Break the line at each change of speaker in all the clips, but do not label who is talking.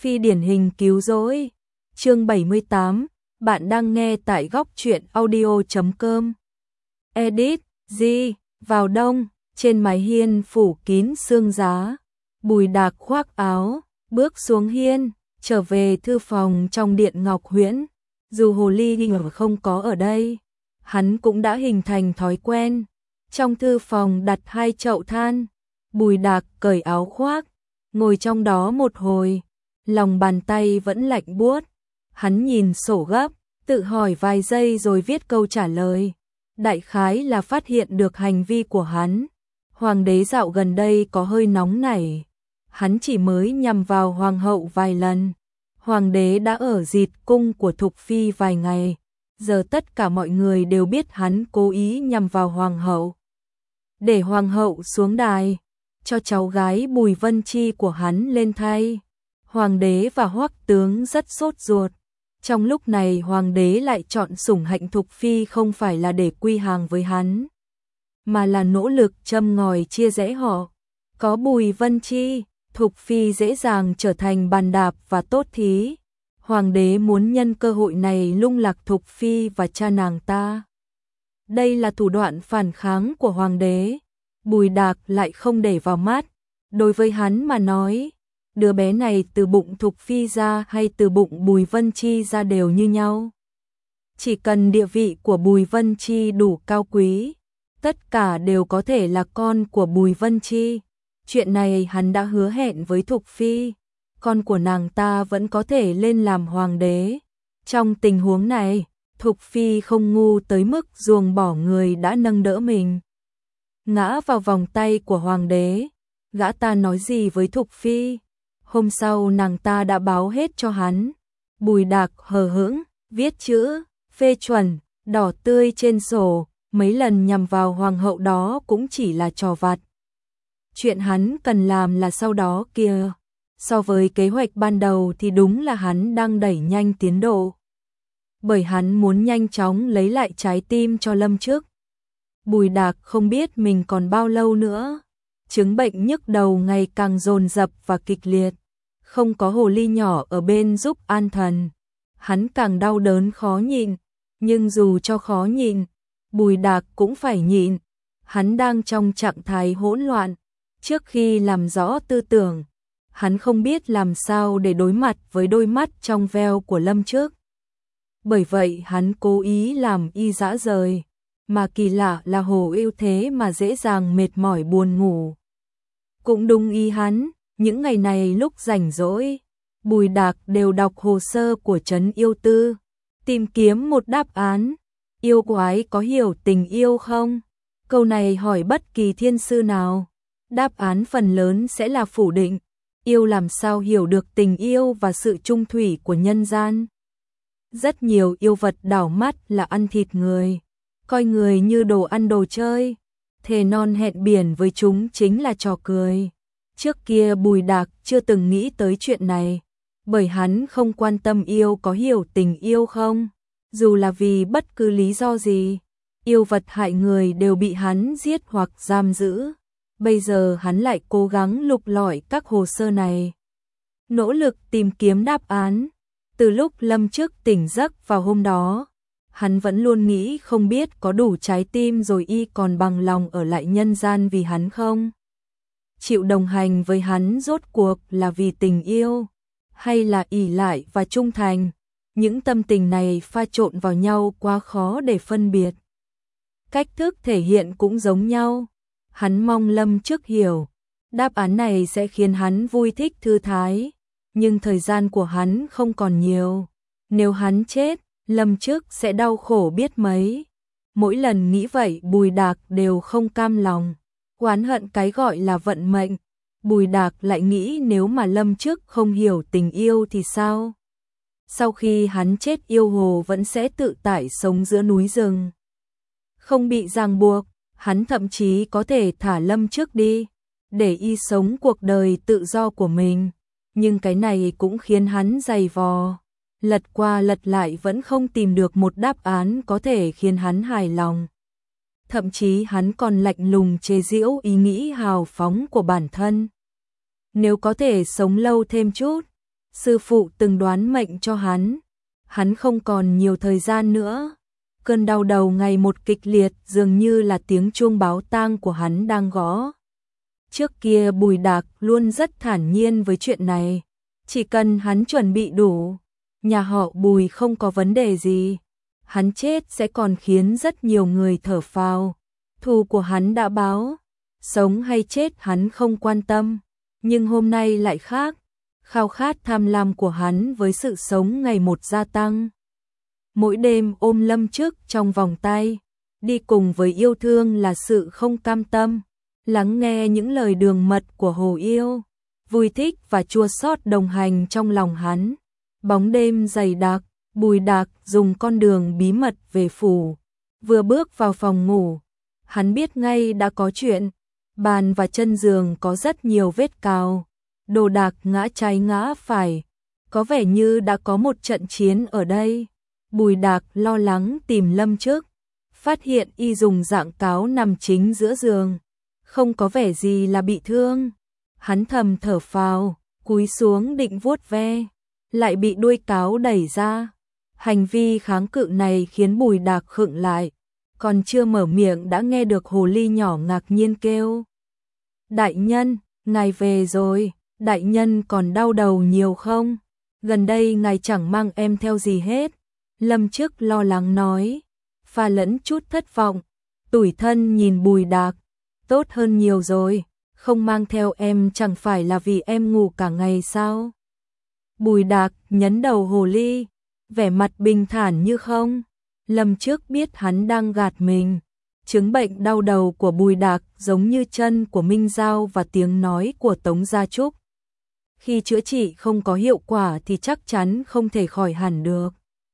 Phi điển hình cứu rỗi. Chương 78, bạn đang nghe tại góc truyện audio.com. Edit, G, vào đông, trên mái hiên phủ kín sương giá. Bùi Đạc khoác áo, bước xuống hiên, trở về thư phòng trong điện Ngọc Huyễn. Dù hồ ly không có ở đây, hắn cũng đã hình thành thói quen. Trong thư phòng đặt 2 chậu than, Bùi Đạc cởi áo khoác, ngồi trong đó một hồi, lòng bàn tay vẫn lạnh buốt. Hắn nhìn sổ gấp, tự hỏi vài giây rồi viết câu trả lời. Đại khái là phát hiện được hành vi của hắn. Hoàng đế dạo gần đây có hơi nóng nảy. Hắn chỉ mới nhằm vào hoàng hậu vài lần. Hoàng đế đã ở dịt cung của Thục Phi vài ngày. Giờ tất cả mọi người đều biết hắn cố ý nhằm vào hoàng hậu. Để hoàng hậu xuống đài, cho cháu gái Bùi Vân Chi của hắn lên thay. Hoàng đế và Hoắc tướng rất sốt ruột. Trong lúc này hoàng đế lại chọn sủng hạnh Thục Phi không phải là để quy hàng với hắn, mà là nỗ lực châm ngòi chia rẽ họ. Có Bùi Vân Chi, Thục Phi dễ dàng trở thành bàn đạp và tốt thí. Hoàng đế muốn nhân cơ hội này lung lạc Thục Phi và cha nàng ta. Đây là thủ đoạn phản kháng của hoàng đế. Bùi Đạc lại không để vào mắt. Đối với hắn mà nói, đứa bé này từ bụng Thục Phi ra hay từ bụng Bùi Vân Chi ra đều như nhau. Chỉ cần địa vị của Bùi Vân Chi đủ cao quý, tất cả đều có thể là con của Bùi Vân Chi. Chuyện này hắn đã hứa hẹn với Thục Phi, con của nàng ta vẫn có thể lên làm hoàng đế. Trong tình huống này, Thục Phi không ngu tới mức ruồng bỏ người đã nâng đỡ mình, ngã vào vòng tay của hoàng đế. Gã ta nói gì với Thục Phi? Hôm sau nàng ta đã báo hết cho hắn. Bùi Đạc hờ hững, viết chữ, phê chuẩn, đỏ tươi trên sổ, mấy lần nhằm vào hoàng hậu đó cũng chỉ là trò vặt. Chuyện hắn cần làm là sau đó kia. So với kế hoạch ban đầu thì đúng là hắn đang đẩy nhanh tiến độ. Bởi hắn muốn nhanh chóng lấy lại trái tim cho Lâm Chức. Bùi Đạc không biết mình còn bao lâu nữa. Chứng bệnh nhức đầu ngày càng dồn dập và kịch liệt. Không có hồ ly nhỏ ở bên giúp an thần, hắn càng đau đớn khó nhịn. Nhưng dù cho khó nhịn, Bùi Đạc cũng phải nhịn. Hắn đang trong trạng thái hỗn loạn. Trước khi làm rõ tư tưởng, hắn không biết làm sao để đối mặt với đôi mắt trong veo của Lâm Chức. Bởi vậy hắn cố ý làm y dã rời. Mà kỳ lạ là hồ yêu thế mà dễ dàng mệt mỏi buồn ngủ. Cũng đúng ý hắn, những ngày này lúc rảnh rỗi, Bùi Đạc đều đọc hồ sơ của Trấn Yêu Tư, tìm kiếm một đáp án. Yêu quái có hiểu tình yêu không? Câu này hỏi bất kỳ thiên sư nào, đáp án phần lớn sẽ là phủ định. Yêu làm sao hiểu được tình yêu và sự chung thủy của nhân gian? Rất nhiều yêu vật đảo mắt là ăn thịt người, coi người như đồ ăn đồ chơi, thề non hẹn biển với chúng chính là trò cười. Trước kia Bùi Đạc chưa từng nghĩ tới chuyện này, bởi hắn không quan tâm yêu có hiểu tình yêu không. Dù là vì bất cứ lý do gì, yêu vật hại người đều bị hắn giết hoặc giam giữ. Bây giờ hắn lại cố gắng lục lọi các hồ sơ này, nỗ lực tìm kiếm đáp án. Từ lúc Lâm Chức tỉnh giấc vào hôm đó, hắn vẫn luôn nghĩ không biết có đủ trái tim rồi y còn bằng lòng ở lại nhân gian vì hắn không. Chịu đồng hành với hắn rốt cuộc là vì tình yêu, hay là ỷ lại và trung thành? Những tâm tình này pha trộn vào nhau quá khó để phân biệt. Cách thức thể hiện cũng giống nhau. Hắn mong Lâm Chức hiểu, đáp án này sẽ khiến hắn vui thích thư thái. Nhưng thời gian của hắn không còn nhiều. Nếu hắn chết, Lâm Chức sẽ đau khổ biết mấy. Mỗi lần nghĩ vậy Bùi Đạc đều không cam lòng, oán hận cái gọi là vận mệnh. Bùi Đạc lại nghĩ nếu mà Lâm Chức không hiểu tình yêu thì sao? Sau khi hắn chết yêu hồ vẫn sẽ tự tại sống giữa núi rừng, không bị ràng buộc. Hắn thậm chí có thể thả Lâm Chức đi, để y sống cuộc đời tự do của mình. Nhưng cái này cũng khiến hắn dày vò, lật qua lật lại vẫn không tìm được một đáp án có thể khiến hắn hài lòng. Thậm chí hắn còn lạnh lùng chế giễu ý nghĩ hào phóng của bản thân. Nếu có thể sống lâu thêm chút, Sư phụ từng đoán mệnh cho hắn không còn nhiều thời gian nữa. Cơn đau đầu ngày một kịch liệt dường như là tiếng chuông báo tang của hắn đang gõ. Trước kia Bùi Đạc luôn rất thản nhiên với chuyện này. Chỉ cần hắn chuẩn bị đủ, nhà họ Bùi không có vấn đề gì. Hắn chết sẽ còn khiến rất nhiều người thở phào. Thù của hắn đã báo, sống hay chết hắn không quan tâm. Nhưng hôm nay lại khác, khao khát tham lam của hắn với sự sống ngày một gia tăng. Mỗi đêm ôm Lâm Chức trong vòng tay, đi cùng với yêu thương là sự không cam tâm, lắng nghe những lời đường mật của Hồ Yêu, vui thích và chua xót đồng hành trong lòng hắn. Bóng đêm dày đặc, Bùi Đạc dùng con đường bí mật về phủ, vừa bước vào phòng ngủ, hắn biết ngay đã có chuyện. Bàn và chân giường có rất nhiều vết cào, đồ đạc ngã trái ngã phải, có vẻ như đã có một trận chiến ở đây. Bùi Đạc lo lắng tìm Lâm Chức, phát hiện y dùng dạng cáo nằm chính giữa giường, không có vẻ gì là bị thương. Hắn thầm thở phào, cúi xuống định vuốt ve, lại bị đuôi cáo đẩy ra. Hành vi kháng cự này khiến Bùi Đạc khựng lại, còn chưa mở miệng đã nghe được hồ ly nhỏ ngạc nhiên kêu: "Đại nhân, ngài về rồi, đại nhân còn đau đầu nhiều không? Gần đây ngài chẳng mang em theo gì hết." Lâm Chức lo lắng nói, pha lẫn chút thất vọng, tủi thân nhìn Bùi Đạc: "Tốt hơn nhiều rồi, không mang theo em chẳng phải là vì em ngủ cả ngày sao?" Bùi Đạc nhấn đầu hồ ly, vẻ mặt bình thản như không. Lâm Chức biết hắn đang gạt mình. Chứng bệnh đau đầu của Bùi Đạc giống như chân của Minh Giao và tiếng nói của Tống Gia Trúc. Khi chữa trị không có hiệu quả thì chắc chắn không thể khỏi hẳn được.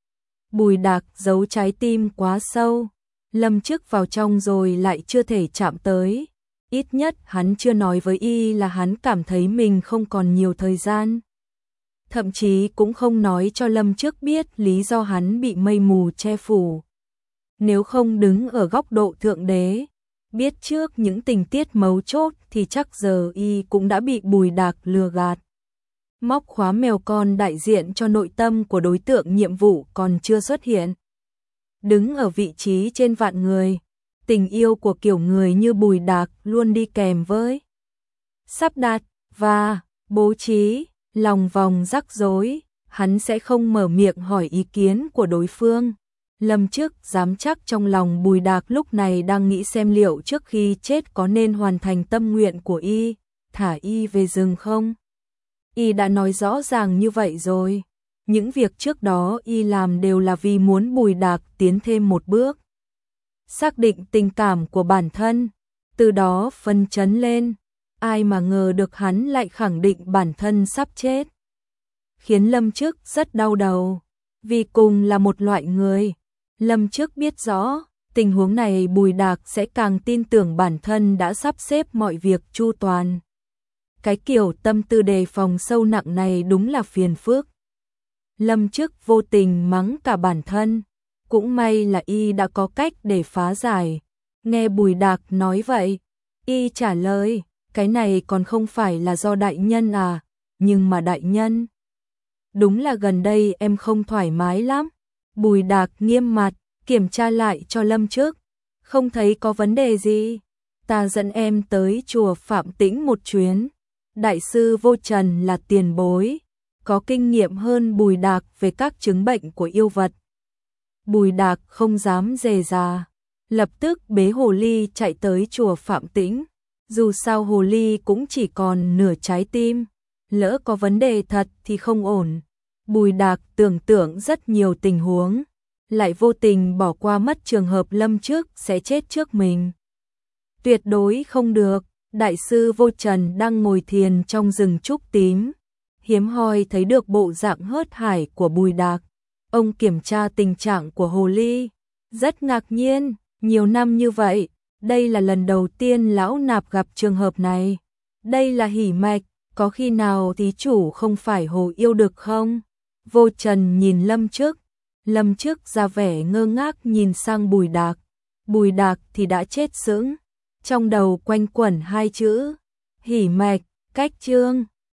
Bùi Đạc giấu trái tim quá sâu. Lâm Chức vào trong rồi lại chưa thể chạm tới. Ít nhất hắn chưa nói với y là hắn cảm thấy mình không còn nhiều thời gian. Thậm chí cũng không nói cho Lâm Chức biết lý do hắn bị mây mù che phủ. Nếu không đứng ở góc độ thượng đế, biết trước những tình tiết mấu chốt thì chắc giờ y cũng đã bị Bùi Đạc lừa gạt. Móc khóa mèo con đại diện cho nội tâm của đối tượng nhiệm vụ còn chưa xuất hiện. Đứng ở vị trí trên vạn người, tình yêu của kiểu người như Bùi Đạc luôn đi kèm với sắp đặt và bố trí. Lòng vòng rắc rối, hắn sẽ không mở miệng hỏi ý kiến của đối phương. Lâm Chức dám chắc trong lòng Bùi Đạc lúc này đang nghĩ xem liệu trước khi chết có nên hoàn thành tâm nguyện của y, thả y về rừng không. Y đã nói rõ ràng như vậy rồi. Những việc trước đó y làm đều là vì muốn Bùi Đạc tiến thêm một bước, xác định tình cảm của bản thân, từ đó phấn chấn lên. Ai mà ngờ được hắn lại khẳng định bản thân sắp chết. Khiến Lâm Chức rất đau đầu. Vì cùng là một loại người, Lâm Chức biết rõ, tình huống này Bùi Đạc sẽ càng tin tưởng bản thân đã sắp xếp mọi việc chu toàn. Cái kiểu tâm tư đề phòng sâu nặng này đúng là phiền phức. Lâm Chức vô tình mắng cả bản thân. Cũng may là y đã có cách để phá giải. Nghe Bùi Đạc nói vậy, y trả lời: "Cái này còn không phải là do đại nhân à, nhưng mà đại nhân, đúng là gần đây em không thoải mái lắm." Bùi Đạc nghiêm mặt, kiểm tra lại cho Lâm Chức. "Không thấy có vấn đề gì, ta dẫn em tới chùa Phạm Tĩnh một chuyến. Đại sư Vô Trần là tiền bối, có kinh nghiệm hơn Bùi Đạc về các chứng bệnh của yêu vật." Bùi Đạc không dám dè dà, lập tức bế hồ ly chạy tới chùa Phạm Tĩnh. Dù sao hồ ly cũng chỉ còn nửa trái tim, lỡ có vấn đề thật thì không ổn. Bùi Đạc tưởng tượng rất nhiều tình huống, lại vô tình bỏ qua mất trường hợp Lâm Chức sẽ chết trước mình. Tuyệt đối không được. Đại sư Vô Trần đang ngồi thiền trong rừng trúc tím, hiếm hoi thấy được bộ dạng hớt hải của Bùi Đạc. Ông kiểm tra tình trạng của hồ ly, rất ngạc nhiên, nhiều năm như vậy, đây là lần đầu tiên lão nạp gặp trường hợp này. Đây là hỉ mạch, có khi nào thí chủ không phải Hồ Yêu được không? Vô Trần nhìn Lâm Chức. Lâm Chức ra vẻ ngơ ngác nhìn sang Bùi Đạc. Bùi Đạc thì đã chết sững, trong đầu quanh quẩn hai chữ hỉ mạch. Cách chương